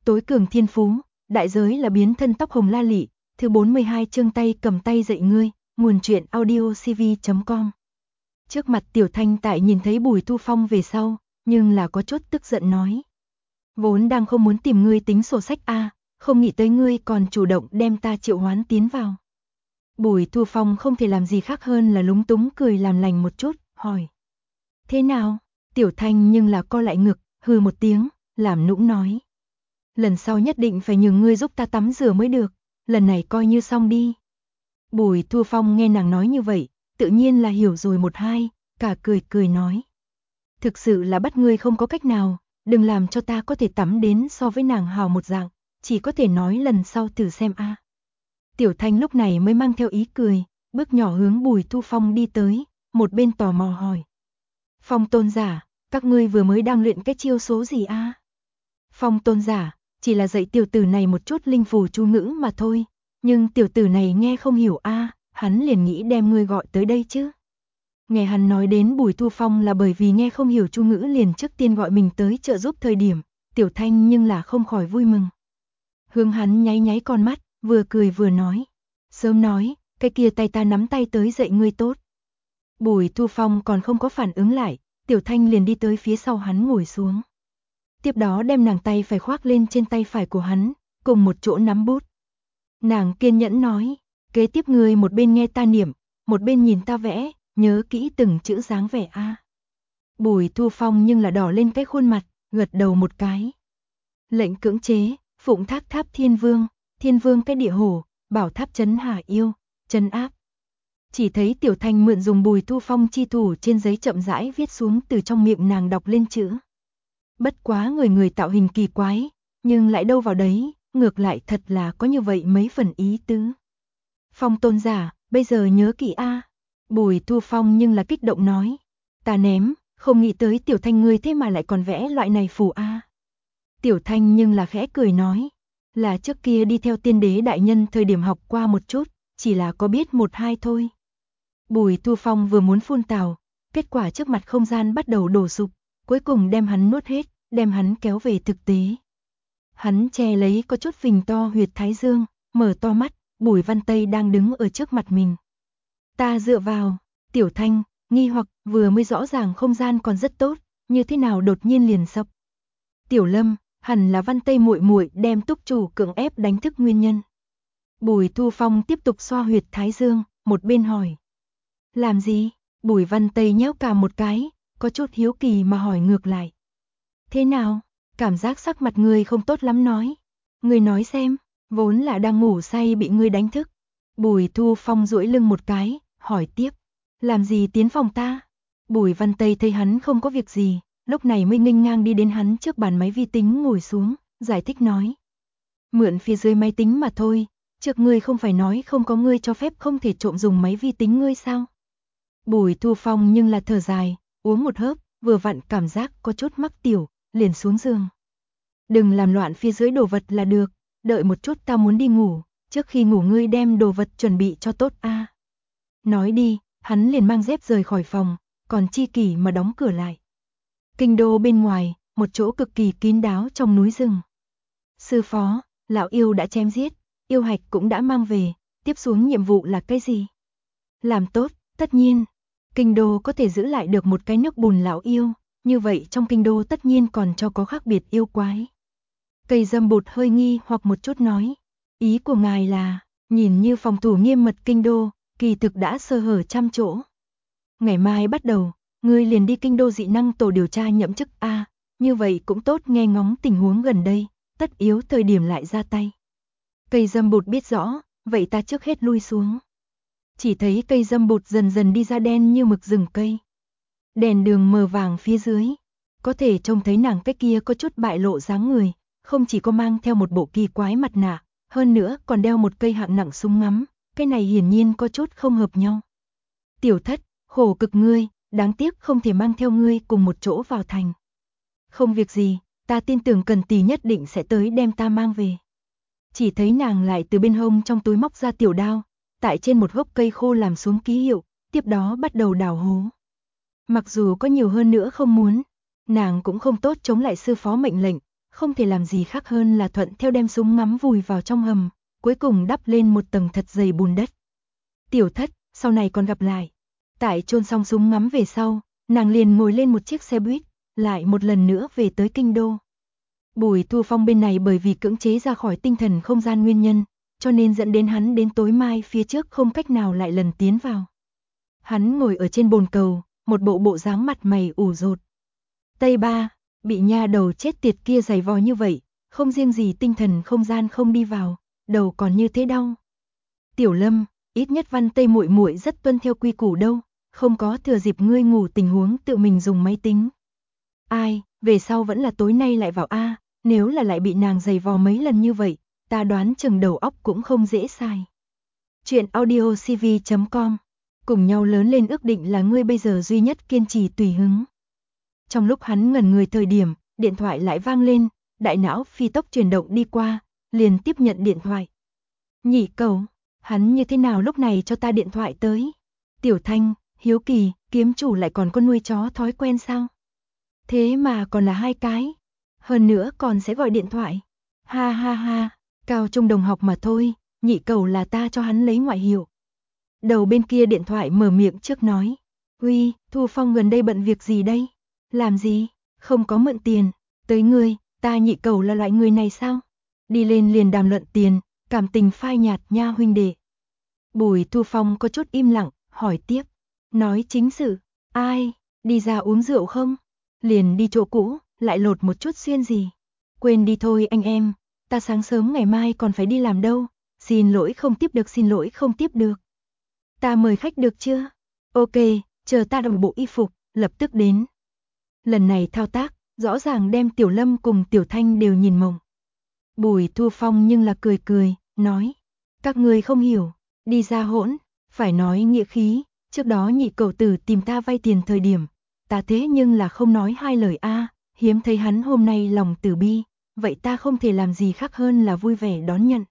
tối cường thiên phú, đại giới là biến thân tóc hồng la lị. Thứ 42 chương tay cầm tay dạy ngươi, nguồn truyện audiocv.com. Trước mặt Tiểu Thanh tại nhìn thấy Bùi Thu Phong về sau, nhưng là có chút tức giận nói. Vốn đang không muốn tìm ngươi tính sổ sách không nghĩ tới ngươi còn chủ động đem ta triệu hoán tiến vào. Bùi Thu Phong không thể làm gì khác hơn là lúng túng cười làm lành một chút, hỏi. Thế nào? Tiểu Thanh nhưng là co lại ngực, hừ một tiếng, làm nũng nói. Lần sau nhất định phải nhường ngươi giúp ta tắm rửa mới được, lần này coi như xong đi. Bùi Thu Phong nghe nàng nói như vậy, tự nhiên là hiểu rồi một hai, cả cười cười nói. Thực sự là bắt ngươi không có cách nào, đừng làm cho ta có thể tắm đến so với nàng hào một dạng, chỉ có thể nói lần sau thử xem Tiểu Thanh lúc này mới mang theo ý cười, bước nhỏ hướng Bùi Thu Phong đi tới, một bên tò mò hỏi. Phong tôn giả, các ngươi vừa mới đang luyện cái chiêu số gì Phong tôn giả, chỉ là dạy tiểu tử này một chút linh phù chú ngữ mà thôi, nhưng tiểu tử này nghe không hiểu hắn liền nghĩ đem ngươi gọi tới đây chứ. Nghe hắn nói đến Bùi Thu Phong là bởi vì nghe không hiểu chú ngữ liền trước tiên gọi mình tới trợ giúp thời điểm, Tiểu Thanh nhưng là không khỏi vui mừng. Hướng hắn nháy nháy con mắt, vừa cười vừa nói. Sớm nói, cái kia tay ta nắm tay tới dạy ngươi tốt. Bùi Thu Phong còn không có phản ứng lại, Tiểu Thanh liền đi tới phía sau hắn ngồi xuống. Tiếp đó đem nàng tay phải khoác lên trên tay phải của hắn, cùng một chỗ nắm bút. Nàng kiên nhẫn nói, kế tiếp ngươi một bên nghe ta niệm, một bên nhìn ta vẽ, nhớ kỹ từng chữ dáng vẻ Bùi Thu Phong nhưng là đỏ lên cái khuôn mặt, gật đầu một cái. Lệnh cưỡng chế, phụng thác tháp thiên vương cái địa hổ, bảo tháp trấn hà yêu, trấn áp. Chỉ thấy Tiểu Thanh mượn dùng Bùi Thu Phong chi thủ trên giấy chậm rãi viết xuống từ trong miệng nàng đọc lên chữ. Bất quá người tạo hình kỳ quái, nhưng lại đâu vào đấy, ngược lại thật là có như vậy mấy phần ý tứ. Phong tôn giả, bây giờ nhớ kỹ Bùi Thu Phong nhưng là kích động nói. Ta ném, không nghĩ tới Tiểu Thanh ngươi thế mà lại còn vẽ loại này phù Tiểu Thanh nhưng là khẽ cười nói. Là trước kia đi theo tiên đế đại nhân thời điểm học qua một chút, chỉ là có biết một hai thôi. Bùi Thu Phong vừa muốn phun tào, kết quả trước mặt không gian bắt đầu đổ sụp, cuối cùng đem hắn nuốt hết, đem hắn kéo về thực tế. Hắn che lấy có chút phình to huyệt thái dương, mở to mắt, Bùi Văn Tây đang đứng ở trước mặt mình. Ta dựa vào, Tiểu Thanh, nghi hoặc vừa mới rõ ràng không gian còn rất tốt, như thế nào đột nhiên liền sập. Tiểu Lâm, hẳn là Văn Tây muội muội đem túc chủ cưỡng ép đánh thức nguyên nhân. Bùi Thu Phong tiếp tục xoa huyệt thái dương, một bên hỏi. Làm gì? Bùi Văn Tây nhéo cằm một cái, có chút hiếu kỳ mà hỏi ngược lại. Thế nào? Cảm giác sắc mặt ngươi không tốt lắm nói. Ngươi nói xem, vốn là đang ngủ say bị ngươi đánh thức. Bùi Thu Phong duỗi lưng một cái, hỏi tiếp. Làm gì tiến phòng ta? Bùi Văn Tây thấy hắn không có việc gì, lúc này mới nghênh ngang đi đến hắn trước bàn máy vi tính ngồi xuống, giải thích nói. Mượn phía dưới máy tính mà thôi, trước ngươi không phải nói không có ngươi cho phép không thể trộm dùng máy vi tính ngươi sao? Bùi Thu Phong nhưng là thở dài, uống một hớp, vừa vặn cảm giác có chút mắc tiểu, liền xuống giường. Đừng làm loạn phía dưới đồ vật là được, đợi một chút ta muốn đi ngủ, trước khi ngủ ngươi đem đồ vật chuẩn bị cho tốt Nói đi, hắn liền mang dép rời khỏi phòng, còn chi kỷ mà đóng cửa lại. Kinh đô bên ngoài, một chỗ cực kỳ kín đáo trong núi rừng. Sư phó, lão yêu đã chém giết, yêu hạch cũng đã mang về, tiếp xuống nhiệm vụ là cái gì? Làm tốt, tất nhiên. Kinh đô có thể giữ lại được một cái nước bùn lão yêu, như vậy trong kinh đô tất nhiên còn cho có khác biệt yêu quái. Cây dâm bụt hơi nghi hoặc một chút nói. Ý của ngài là, nhìn như phòng thủ nghiêm mật kinh đô, kỳ thực đã sơ hở trăm chỗ. Ngày mai bắt đầu, ngươi liền đi kinh đô dị năng tổ điều tra nhậm chức như vậy cũng tốt nghe ngóng tình huống gần đây, tất yếu thời điểm lại ra tay. Cây dâm bụt biết rõ, vậy ta trước hết lui xuống. Chỉ thấy cây dâm bụt dần dần đi ra đen như mực rừng cây. Đèn đường mờ vàng phía dưới, có thể trông thấy nàng cái kia có chút bại lộ dáng người, không chỉ có mang theo một bộ kỳ quái mặt nạ, hơn nữa còn đeo một cây hạng nặng súng ngắm, cái này hiển nhiên có chút không hợp nhau. Tiểu Thất, khổ cực ngươi, đáng tiếc không thể mang theo ngươi cùng một chỗ vào thành. Không việc gì, ta tin tưởng Cần Tỷ nhất định sẽ tới đem ta mang về. Chỉ thấy nàng lại từ bên hông trong túi móc ra tiểu đao, tại trên một gốc cây khô làm xuống ký hiệu, tiếp đó bắt đầu đào hố. Mặc dù có nhiều hơn nữa không muốn, nàng cũng không tốt chống lại sư phó mệnh lệnh, không thể làm gì khác hơn là thuận theo đem súng ngắm vùi vào trong hầm, cuối cùng đắp lên một tầng thật dày bùn đất. Tiểu Thất, sau này còn gặp lại. Tại chôn xong súng ngắm về sau, nàng liền ngồi lên một chiếc xe buýt, lại một lần nữa về tới kinh đô. Bùi Thu Phong bên này bởi vì cưỡng chế ra khỏi tinh thần không gian nguyên nhân, cho nên dẫn đến hắn đến tối mai phía trước không cách nào lại lần tiến vào. Hắn ngồi ở trên bồn cầu, một bộ dáng mặt mày ủ rột. Tây Ba, bị nha đầu chết tiệt kia giày vò như vậy, không riêng gì tinh thần không gian không đi vào, đầu còn như thế đau. Tiểu Lâm, ít nhất Văn Tây muội muội rất tuân theo quy củ đâu, không có thừa dịp ngươi ngủ tình huống tự mình dùng máy tính. Ai, về sau vẫn là tối nay lại vào a, nếu là lại bị nàng giày vò mấy lần như vậy, ta đoán chừng đầu óc cũng không dễ xài. Chuyện audiocv.com, cùng nhau lớn lên ước định là ngươi bây giờ duy nhất kiên trì tùy hứng. Trong lúc hắn ngẩn người thời điểm, điện thoại lại vang lên, đại não phi tốc chuyển động đi qua, liền tiếp nhận điện thoại. Nhị Cầu, hắn như thế nào lúc này cho ta điện thoại tới? Tiểu Thanh, hiếu kỳ, kiếm chủ lại còn có nuôi chó thói quen sao? Thế mà còn là 2 cái. Hơn nữa còn sẽ gọi điện thoại. Ha ha ha, cao trung đồng học mà thôi, Nhị Cầu là ta cho hắn lấy ngoại hiệu. Đầu bên kia điện thoại mở miệng trước nói. Uy, Thu Phong gần đây bận việc gì đây? Làm gì? Không có mượn tiền. Tới ngươi, ta Nhị Cầu là loại người này sao? Đi lên liền đàm luận tiền, cảm tình phai nhạt nha huynh đệ. Bùi Thu Phong có chút im lặng, hỏi tiếp. Nói chính sự, ai, đi ra uống rượu không? Liền đi chỗ cũ, lại lột một chút xuyên gì. Quên đi thôi anh em, ta sáng sớm ngày mai còn phải đi làm đâu. Xin lỗi không tiếp được, xin lỗi không tiếp được. Ta mời khách được chưa? Ok, chờ ta đồng bộ y phục, lập tức đến. Lần này thao tác, rõ ràng đem Tiểu Lâm cùng Tiểu Thanh đều nhìn mộng. Bùi Thu Phong nhưng là cười cười, nói. Các người không hiểu, đi ra hỗn, phải nói nghĩa khí, trước đó Nhị Cầu tử tìm ta vay tiền thời điểm, ta thế nhưng là không nói hai lời a, hiếm thấy hắn hôm nay lòng từ bi, vậy ta không thể làm gì khác hơn là vui vẻ đón nhận.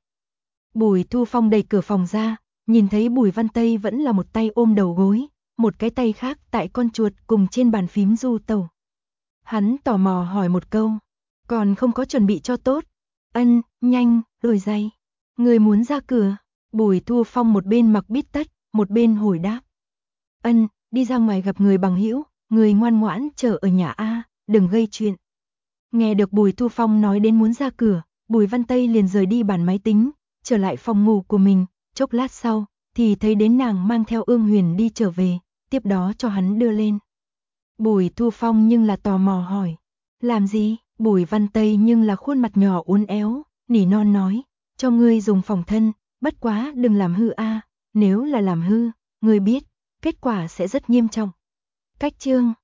Bùi Thu Phong đẩy cửa phòng ra, nhìn thấy Bùi Văn Tây vẫn là một tay ôm đầu gối, một cái tay khác tại con chuột cùng trên bàn phím du tẩu. Hắn tò mò hỏi một câu, còn không có chuẩn bị cho tốt. Ân, nhanh, đổi giày. Người muốn ra cửa. Bùi Thu Phong một bên mặc bít tất, một bên hồi đáp. Ân, đi ra ngoài gặp người bằng hữu, người ngoan ngoãn chờ ở nhà a, đừng gây chuyện. Nghe được Bùi Thu Phong nói đến muốn ra cửa, Bùi Văn Tây liền rời đi bàn máy tính, trở lại phòng ngủ của mình, chốc lát sau, thì thấy đến nàng mang theo Ương Huyền đi trở về, tiếp đó cho hắn đưa lên. Bùi Thu Phong nhưng là tò mò hỏi, làm gì? Bùi Văn Tây nhưng là khuôn mặt nhỏ uốn éo, nỉ non nói, cho ngươi dùng phòng thân, bất quá đừng làm hư a, nếu là làm hư, ngươi biết, kết quả sẽ rất nghiêm trọng. Cách chương